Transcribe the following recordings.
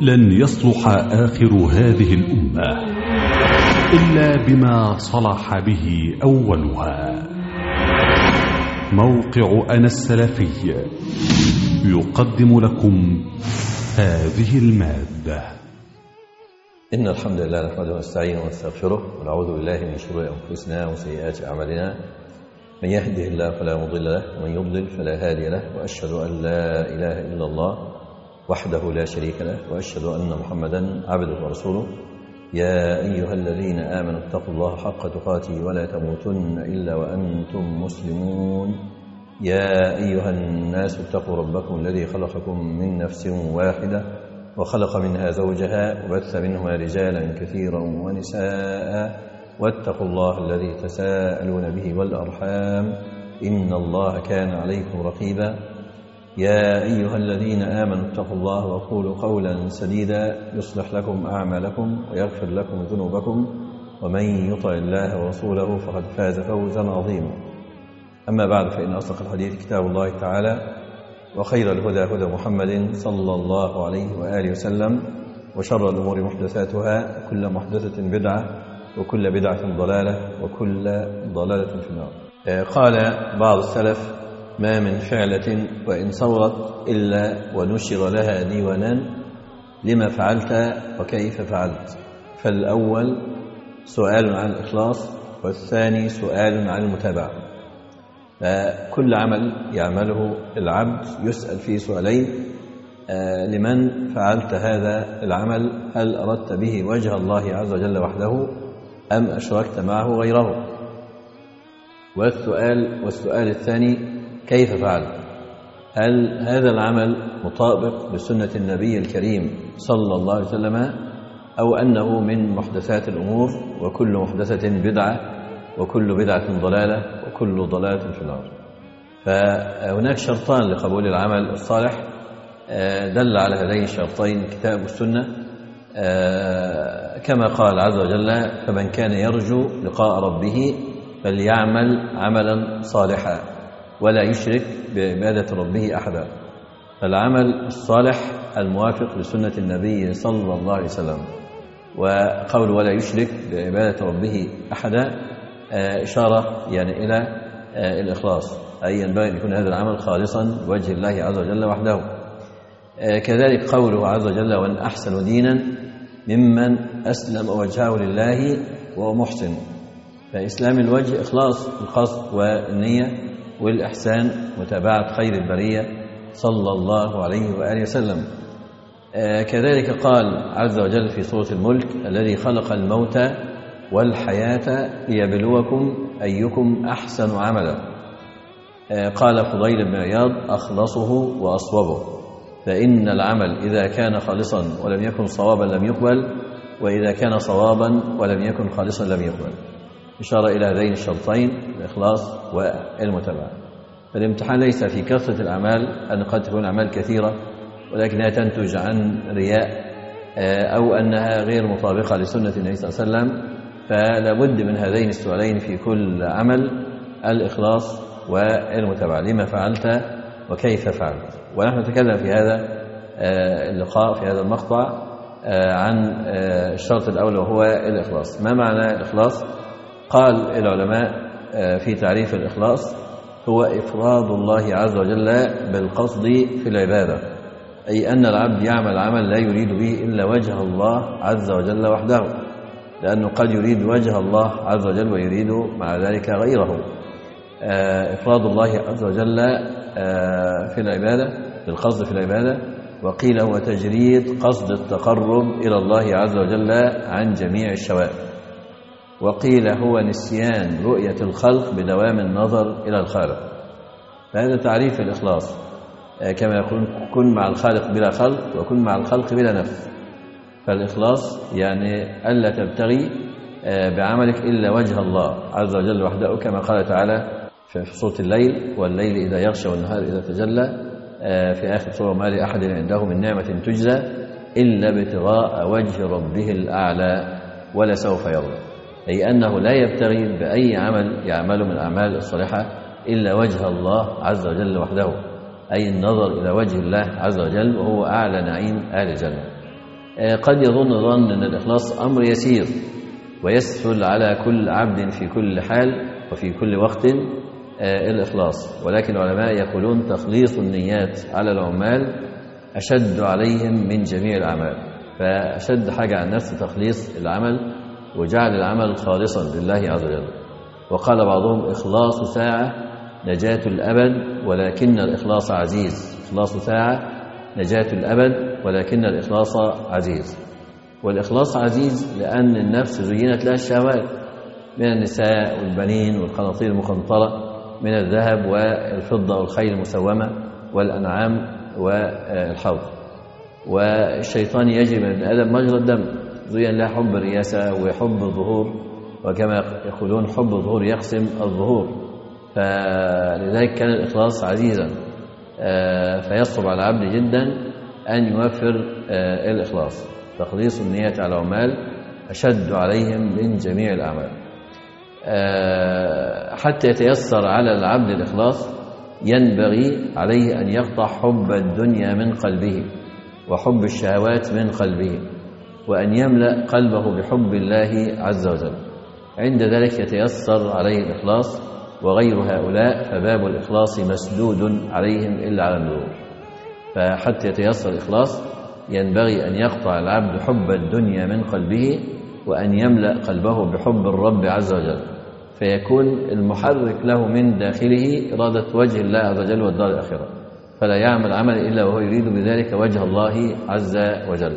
لن يصلح آخر هذه الأمة إلا بما صلح به أولها. موقع أنا السلفي يقدم لكم هذه المادة. إن الحمد لله نحمده ونستعينه ونستغفره ونعوذ بالله من شرور أنفسنا وسيئات أعمالنا. من يهده الله فلا مضل له ومن يضلل فلا هادي له، وأشهد أن لا إله إلا الله وحده لا شريك له، وأشهد أن محمدا عبده ورسوله. يا أيها الذين آمنوا اتقوا الله حق تقاته ولا تموتن إلا وأنتم مسلمون. يا أيها الناس اتقوا ربكم الذي خلقكم من نفس واحدة وخلق منها زوجها وبث منهما رجالا كثيرا ونساء، واتقوا الله الذي تساءلون به والأرحام إن الله كان عليكم رقيبا. يا أيها الذين آمنوا اتقوا الله وقولوا قولا سديدا يصلح لكم أعمالكم ويغفر لكم ذنوبكم، ومن يطع الله ورسوله فقد فاز فوزا عظيما. أما بعد، فإن أصدق الحديث كتاب الله تعالى، وخير الهدى هدى محمد صلى الله عليه وآله وسلم، وشر الأمور محدثاتها، وكل محدثة بدعة، وكل بدعة ضلالة، وكل ضلالة في النار. قال بعض السلف: ما من فعلة وإن صورت إلا ونشر لها ديوانان، لما فعلت وكيف فعلت. فالأول سؤال عن الإخلاص، والثاني سؤال عن المتابعة. فكل عمل يعمله العبد يسأل فيه سؤالين: لمن فعلت هذا العمل؟ هل أردت به وجه الله عز وجل وحده أم أشركت معه غيره؟ والسؤال الثاني: كيف فعلت؟ هل هذا العمل مطابق لسنة النبي الكريم صلى الله عليه وسلم، أو أنه من محدثات الأمور، وكل محدثة بدعة، وكل بدعة ضلالة، وكل ضلالة في النار؟ فهناك شرطان لقبول العمل الصالح، دل على هذين الشرطين الكتاب والسنة، كما قال عز وجل: فمن كان يرجو لقاء ربه فليعمل عملا صالحا ولا يشرك بعبادة ربه أحدا. فالعمل الصالح الموافق لسنة النبي صلى الله عليه وسلم، وقول ولا يشرك بعبادة ربه أحدا إشارة يعني إلى الإخلاص، أي ينبغي أن يكون هذا العمل خالصا لوجه الله عز وجل وحده. كذلك قوله عز وجل: وأن أحسن دينا ممن أسلم وجهه لله وهو محسن. فإسلام الوجه إخلاص القصد والنية والإحسان، متابعة خير البرية صلى الله عليه وآله وسلم. كذلك قال عز وجل في سورة الملك: الذي خلق الموت والحياة ليبلوكم أيكم أحسن عملا. قال فضيل بن عياض: أخلصه وأصوبه. فإن العمل إذا كان خالصا ولم يكن صوابا لم يقبل، وإذا كان صوابا ولم يكن خالصا لم يقبل. إشارة إلى هذين الشرطين: الإخلاص والمتابعة. فالامتحان ليس في كثرة الأعمال، أن قد تكون أعمال كثيرة ولكنها تنتج عن رياء، أو أنها غير مطابقة لسنة النبي صلى الله عليه وسلم. فلا بد من هذين السؤالين في كل عمل: الإخلاص والمتابعة، لما فعلت وكيف فعلت. ونحن نتكلم في هذا اللقاء، في هذا المقطع، عن الشرط الأول وهو الإخلاص. ما معنى الإخلاص؟ قال العلماء في تعريف الإخلاص: هو إفراد الله عز وجل بالقصد في العبادة، أي أن العبد يعمل عمل لا يريد به إلا وجه الله عز وجل وحده، لأنه قد يريد وجه الله عز وجل ويريد مع ذلك غيره. إفراد الله عز وجل في العبادة بالقصد في العبادة. وقيل هو تجريد قصد التقرب إلى الله عز وجل عن جميع الشوائب. وقيل هو نسيان رؤية الخلق بدوام النظر إلى الخالق. فهذا تعريف الإخلاص، كما يقول: كن مع الخالق بلا خلق، وكن مع الخلق بلا نفس. فالإخلاص يعني ألا تبتغي بعملك إلا وجه الله عز وجل وحده، كما قال تعالى في سورة الليل: والليل إذا يغشى والنهار إذا تجلى، في آخر سورة: ما لأحد عنده من نعمة تجزى إلا ابتغاء وجه ربه الأعلى ولسوف يرضى. أي أنه لا يبتغي بأي عمل يعمله من الأعمال الصالحة إلا وجه الله عز وجل وحده، أي النظر إلى وجه الله عز وجل، وهو أعلى نعيم أهل الجنة. قد يظن ظن أن الإخلاص أمر يسير ويسهل على كل عبد في كل حال وفي كل وقت الإخلاص، ولكن العلماء يقولون تخليص النيات على العمال أشد عليهم من جميع الأعمال، فأشد حاجة عن نفس تخليص العمل وجعل العمل خالصا لله عز وجل. وقال بعضهم إخلاص ساعة نجاة الأبد ولكن الإخلاص عزيز. إخلاص ساعة نجاة الأبد ولكن الإخلاص عزيز. والإخلاص عزيز لأن النفس زينت لها الشهوات من النساء والبنين والقناطير المقنطرة من الذهب والفضة والخيل المسومة والأنعام والحوض، والشيطان يجري من ابن آدم مجرى الدم، زين له حب الرياسة وحب الظهور، وكما يقولون حب الظهور يقسم الظهور، فلذلك كان الإخلاص عزيزا، فيصعب على العبد جدا أن يوفر الإخلاص. تخليص النية على العمال أشد عليهم من جميع الأعمال. حتى يتيسر على العبد الإخلاص ينبغي عليه أن يقطع حب الدنيا من قلبه وحب الشهوات من قلبه، وأن يملأ قلبه بحب الله عز وجل. عند ذلك يتيسر عليه الإخلاص، وغير هؤلاء فباب الإخلاص مسدود عليهم إلا على النور. فحتى يتيسر الإخلاص ينبغي أن يقطع العبد حب الدنيا من قلبه، وأن يملأ قلبه بحب الرب عز وجل، فيكون المحرك له من داخله إرادة وجه الله عز وجل والدار الآخرة، فلا يعمل عمل إلا وهو يريد بذلك وجه الله عز وجل.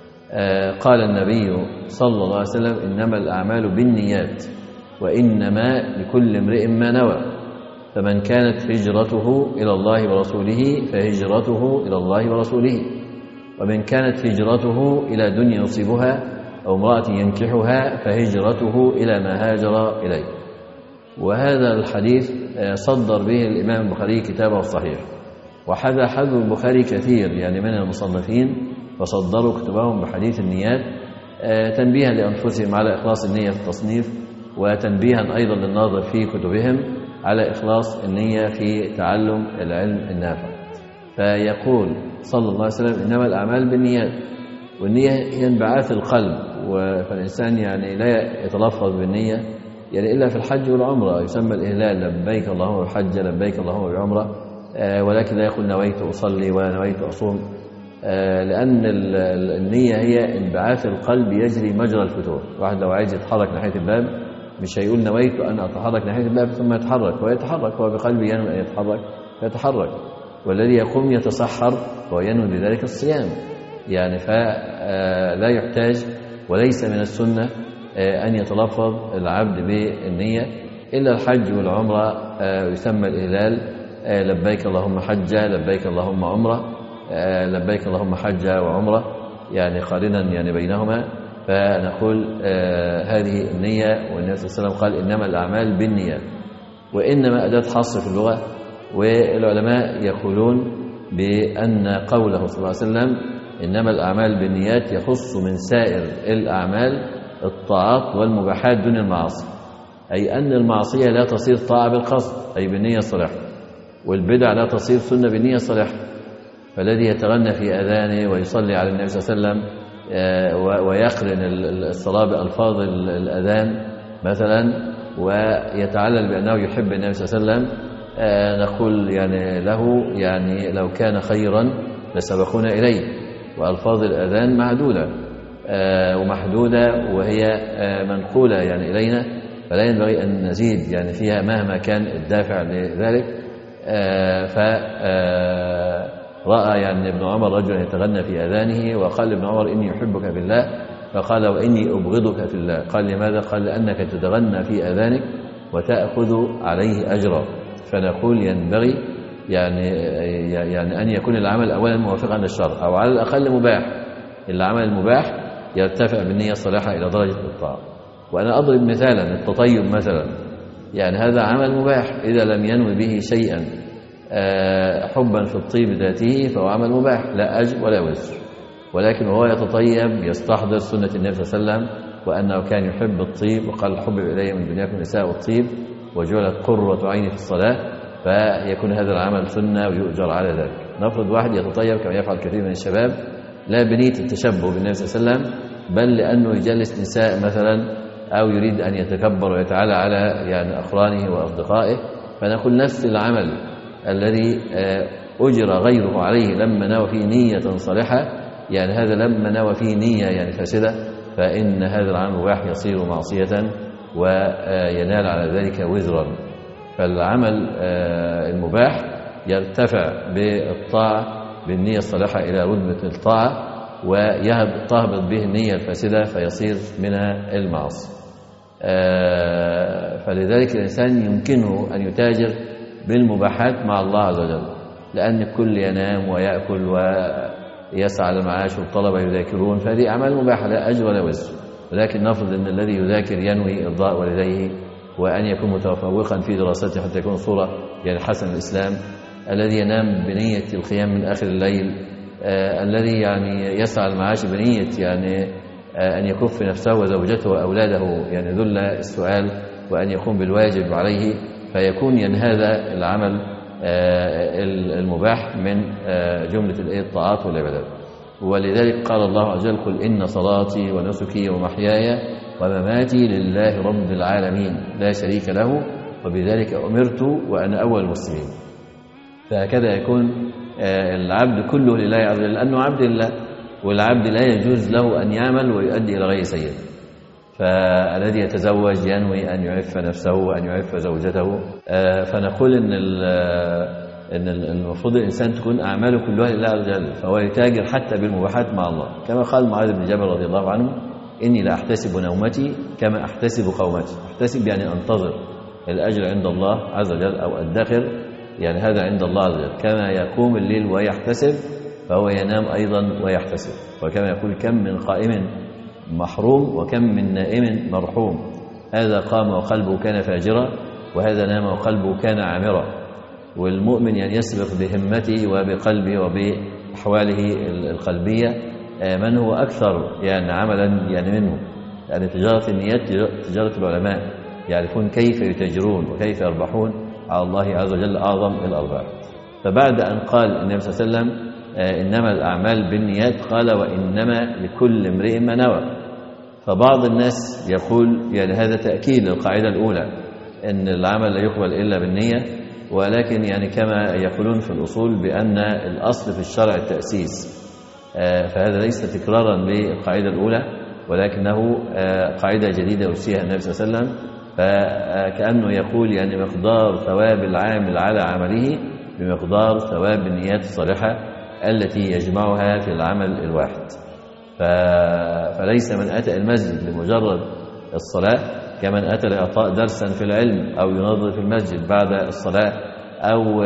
قال النبي صلى الله عليه وسلم إنما الأعمال بالنيات وإنما لكل امرئ ما نوى، فمن كانت هجرته إلى الله ورسوله فهجرته إلى الله ورسوله، ومن كانت هجرته إلى دنيا يصيبها أو امرأة ينكحها فهجرته إلى ما هاجر إليه. وهذا الحديث صدر به الإمام البخاري كتابه الصحيح، وحذا حذو البخاري كثير يعني من المصنفين فصدروا كتبهم بحديث النيات تنبيها لأنفسهم على إخلاص النية في التصنيف، وتنبيها أيضا للناظر في كتبهم على إخلاص النية في تعلم العلم النافع. فيقول صلى الله عليه وسلم إنما الأعمال بالنيات، والنية هي انبعاث القلب، فالإنسان يعني لا يتلفظ بالنية يعني إلا في الحج والعمرة، يسمى الإهلال لبيك اللهم بحج لبيك اللهم بعمرة، ولكن لا يقول نويت أصلي ولا نويت أصوم، لأن النية هي انبعاث القلب يجري مجرى الفتور. واحد لو عايز يتحرك ناحية الباب مش هيقول نويت أن أتحرك ناحية الباب ثم يتحرك، هو يتحرك، هو بقلبه ينوي أن يتحرك فيتحرك. والذي يقوم يتصحر هو ينوي بذلك الصيام، يعني فلا يحتاج وليس من السنة أن يتلفظ العبد بالنية إلا الحج والعمرة، يسمى الإهلال لبيك اللهم حجة لبيك اللهم عمرة، لبيك اللهم حجة وعمرة يعني قارنا يعني بينهما. فنقول هذه النية، والنبي صلى الله عليه وسلم قال إنما الأعمال بالنيات، وإنما أداة حصر في اللغة. والعلماء يقولون بأن قوله صلى الله عليه وسلم إنما الأعمال بالنيات يخص من سائر الأعمال الطاعات والمباحات دون المعاصي، أي أن المعصية لا تصير طاعة بالقصد أي بالنية الصالحة، والبدع لا تصير سنة بالنية الصالحة. فالذي يتغنى في أذانه ويصلي على النبي صلى الله عليه وسلم ويقرن الصلاة بألفاظ الأذان مثلا ويتعلل بأنه يحب النبي صلى الله عليه وسلم، نقول يعني له يعني لو كان خيرا لسبقونا إليه. وألفاظ الأذان معدودة ومحدودة وهي منقولة يعني إلينا، فلا ينبغي أن نزيد يعني فيها مهما كان الدافع لذلك. فرأى يعني ابن عمر رجلا يتغنى في أذانه وقال ابن عمر إني أحبك في الله، فقال وإني أبغضك في الله. قال لماذا؟ قال لأنك تتغنى في أذانك وتأخذ عليه أجرا. فنقول ينبغي يعني أن يكون العمل أولا موافقا للشرع أو على الأقل مباح. العمل المباح يرتفع بالنية الصالحة إلى درجة الطاعة. وأنا أضرب مثالا التطيب مثلا، يعني هذا عمل مباح إذا لم ينوي به شيئا حبا في الطيب ذاته فهو عمل مباح لا أجر ولا وزر، ولكن وهو يتطيب يستحضر سنة النبي صلى الله عليه وسلم وأنه كان يحب الطيب، وقال حبب إلي من دنياكم النساء والطيب وجعلت قرة عيني في الصلاة، فيكون هذا العمل سنة ويؤجر على ذلك. نفرض واحد يتطيب كما يفعل كثير من الشباب لا بنية التشبه بالنبي صلى الله عليه وسلم، بل لأنه يجلس نساء مثلا أو يريد أن يتكبر ويتعالى على يعني أقرانه وأصدقائه. فنقول نفس العمل الذي أجر غيره عليه لما نوى فيه نية صالحة، يعني هذا لما نوى فيه نية يعني فاسدة، فإن هذا العمل المباح يصير معصية وينال على ذلك وزرا. فالعمل المباح يرتفع بالطاعة بالنية الصالحة إلى رتبة الطاعة، وتهبط به النية الفاسدة فيصير من المعاصي. فلذلك الإنسان يمكنه أن يتاجر بالمباحات مع الله عز وجل، لأن الكل ينام ويأكل ويسعى للمعاش والطلبة يذاكرون، فهذه أعمال مباحة لا أجر ولا وزر. ولكن نفرض أن الذي يذاكر ينوي إرضاء والديه وأن يكون متفوقا في دراسته حتى يكون صورة يعني حسن الإسلام، الذي ينام بنية القيام من آخر الليل، الذي يعني يسعى المعاش بنية يعني أن يكف نفسه وزوجته وأولاده يعني ذل السؤال وأن يقوم بالواجب عليه، فيكون يعني هذا العمل المباح من جملة الطاعات والعبادات. ولذلك قال الله عز وجل: قل إن صلاتي ونسكي ومحياي ومماتي لله رب العالمين لا شريك له وبذلك أمرت وأنا أول المسلمين. فهكذا يكون العبد كله لله عز وجل، لأنه عبد لله، والعبد لا يجوز له أن يعمل ويؤدي إلى غير سيد. فالذي يتزوج ينوي أن يعف نفسه وأن يعف زوجته. فنقول إن المفروض الإنسان تكون أعماله كلها لله عز وجل، فهو يتاجر حتى بالمباحات مع الله، كما قال معاذ بن جبل رضي الله عنه: إني لا أحتسب نومتي كما أحتسب قومتي. أحتسب يعني أنتظر الأجر عند الله عز وجل، أو أدخر يعني هذا عند الله عز وجل. كما يقوم الليل ويحتسب فهو ينام أيضا ويحتسب. وكما يقول: كم من قائم محروم وكم من نائم مرحوم. هذا قام وقلبه كان فاجرا، وهذا نام وقلبه كان عامرا. والمؤمن يعني يسبق بهمته وبقلبه وبأحواله القلبية من هو أكثر يعني عملا يعني منه. يعني تجارة النيات تجارة العلماء، يعرفون كيف يتاجرون وكيف يربحون على الله عز وجل أعظم الأرباح. فبعد أن قال النبي صلى الله عليه وسلم إنما الأعمال بالنيات، قال: وإنما لكل امرئ ما نوى. فبعض الناس يقول يعني هذا تأكيد للقاعدة الأولى أن العمل لا يقبل إلا بالنية، ولكن يعني كما يقولون في الأصول بأن الأصل في الشرع التأسيس، فهذا ليس تكرارا للقاعدة الأولى، ولكنه قاعدة جديدة أسسها النبي صلى الله عليه وسلم. فكأنه يقول يعني مقدار ثواب العامل على عمله بمقدار ثواب النيات الصالحة التي يجمعها في العمل الواحد. فليس من أتى المسجد لمجرد الصلاة كمن أتى لإعطاء درسا في العلم أو ينظف المسجد بعد الصلاة أو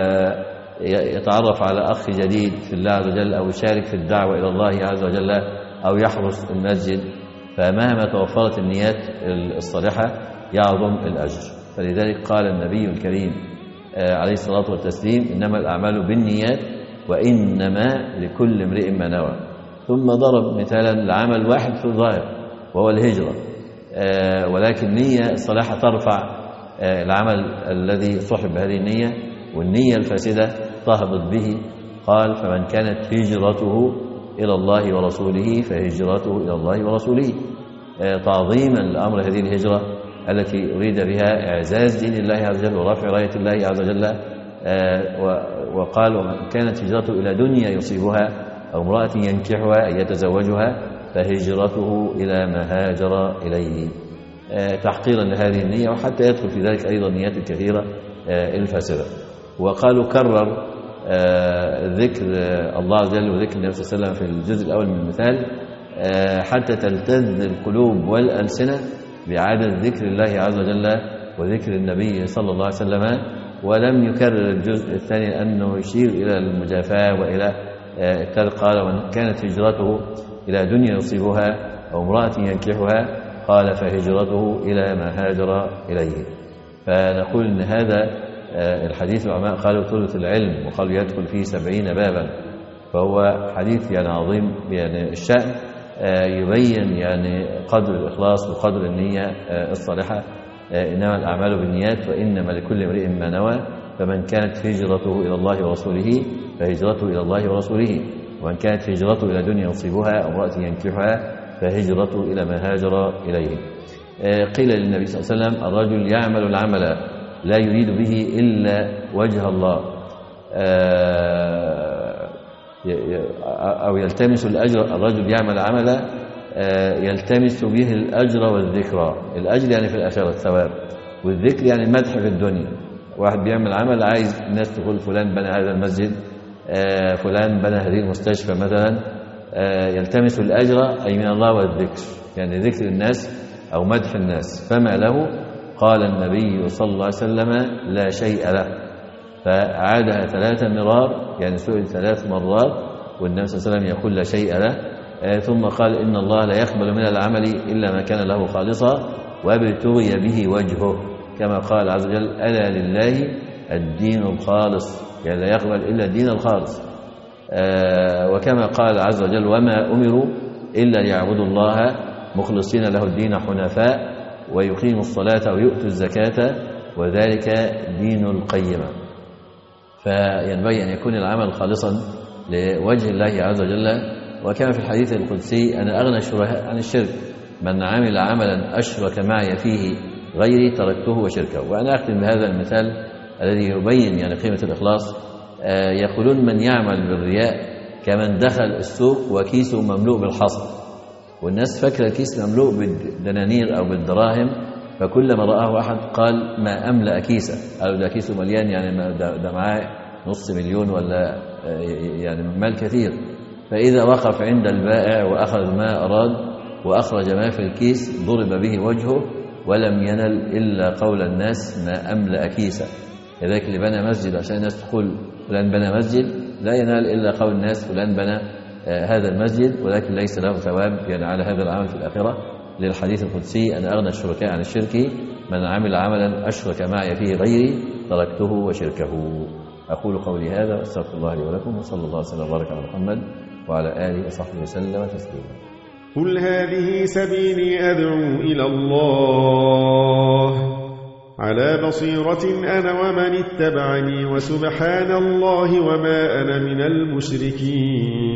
يتعرف على أخ جديد في الله عز وجل أو يشارك في الدعوة إلى الله عز وجل أو يحرس المسجد. فمهما توفرت النيات الصالحة يعظم الأجر. فلذلك قال النبي الكريم عليه الصلاة والتسليم: إنما الأعمال بالنيات وإنما لكل امرئ ما نوى. ثم ضرب مثالا لعمل واحد في الظاهر وهو الهجرة، ولكن نية الصالحة ترفع العمل الذي صحب بهذه النية، والنية الفاسدة تهبط به. قال: فمن كانت هجرته إلى الله ورسوله فهجرته إلى الله ورسوله، تعظيما لأمر هذه الهجرة التي أريد بها إعزاز دين الله عز وجل ورفع راية الله عز وجل. وقال: ومن كانت هجرته إلى دنيا يصيبها أو امرأة ينكحها أن يتزوجها فهجرته إلى ما هاجر إليه، تحقيرا لهذه النية، وحتى يدخل في ذلك أيضا نيات الكثيرة الفاسدة. وقالوا كرر ذكر الله عز وجل وذكر النبي صلى الله عليه وسلم في الجزء الأول من المثال حتى تلتذ القلوب والألسنة بإعادة ذكر الله عز وجل وذكر النبي صلى الله عليه وسلم. ولم يكرر الجزء الثاني لأنه يشير إلى المجافاة وإلى الثالث. قال: ومن كانت هجرته إلى دنيا يصيبها أو امرأة ينكحها قال فهجرته إلى ما هاجر إليه. فنقول إن هذا الحديث العلماء قالوا ثلث العلم، وقالوا يدخل فيه 70 بابا، فهو حديث يعني عظيم يعني الشأن، يبين يعني قدر الإخلاص وقدر النية الصالحة. إنما الأعمال بالنيات وإنما لكل امرئ ما نوى. فمن كانت هجرته إلى الله ورسوله فهجرته إلى الله ورسوله. ومن كانت هجرته إلى دنيا يصيبها أو امرأة ينكحها فهجرته إلى ما هاجر إليه. قيل للنبي صلى الله عليه وسلم الرجل يعمل العمل لا يريد به إلا وجه الله أو يلتمس الأجر. الرجل يعمل عملا يلتمس به الأجر والذكرى. الأجر يعني في الآخرة الثواب، والذكر يعني المدح في الدنيا. واحد بيعمل عمل عايز الناس تقول فلان بنى هذا المسجد، فلان بنى هذه المستشفى مثلا، يلتمس الأجر أي من الله والذكر، يعني ذكر الناس أو مدح الناس. فما له؟ قال النبي صلى الله عليه وسلم لا شيء له. فعادها 3 مرار، يعني سئل 3 مرات والنبي صلى الله عليه وسلم يقول لا شيء له. ثم قال إن الله لا يقبل من العمل إلا ما كان له خالصا وابتغي به وجهه، كما قال عز وجل ألا لله الدين الخالص، يعني لا يقبل إلا الدين الخالص. وكما قال عز وجل وما أمروا إلا ليعبدوا الله مخلصين له الدين حنفاء ويقيموا الصلاة ويؤتوا الزكاة وذلك دين القيمة. فينبغي أن يكون العمل خالصا لوجه الله عز وجل. وكما في الحديث القدسي أنا أغنى الشركاء عن الشرك، من عمل عملا أشرك معي فيه غيري تركته وشركه. وأنا أختم بهذا المثال الذي يبين يعني قيمة الإخلاص. يقولون من يعمل بالرياء كمن دخل السوق وكيسه مملوء بالحصى، والناس فاكره الكيس مملوء بالدنانير أو بالدراهم، فكلما رآه أحد قال ما أملأ كيسه، قالوا ده كيسه مليان، يعني ده معاه $500,000 ولا يعني مال كثير. فإذا وقف عند البائع وأخذ ما أراد وأخرج ما في الكيس ضرب به وجهه ولم ينل إلا قول الناس ما أملأ كيسه. كذلك اللي بنى مسجد عشان الناس تقول فلان بنى مسجد لا ينال إلا قول الناس فلان بنى هذا المسجد، ولكن ليس له ثواب يعني على هذا العمل في الآخرة. للحديث القدسي أنا أغنى الشركاء عن الشرك، من عمل عملا أشرك معي فيه غيري تركته وشركه. أقول قولي هذا أستغفر الله لي ولكم، وصلى الله وسلم وبارك على محمد وعلى آله وصحبه وسلم تسليما. قل هذه سبيلي أدعو إلى الله على بصيرة أنا ومن اتبعني، وسبحان الله وما أنا من المشركين.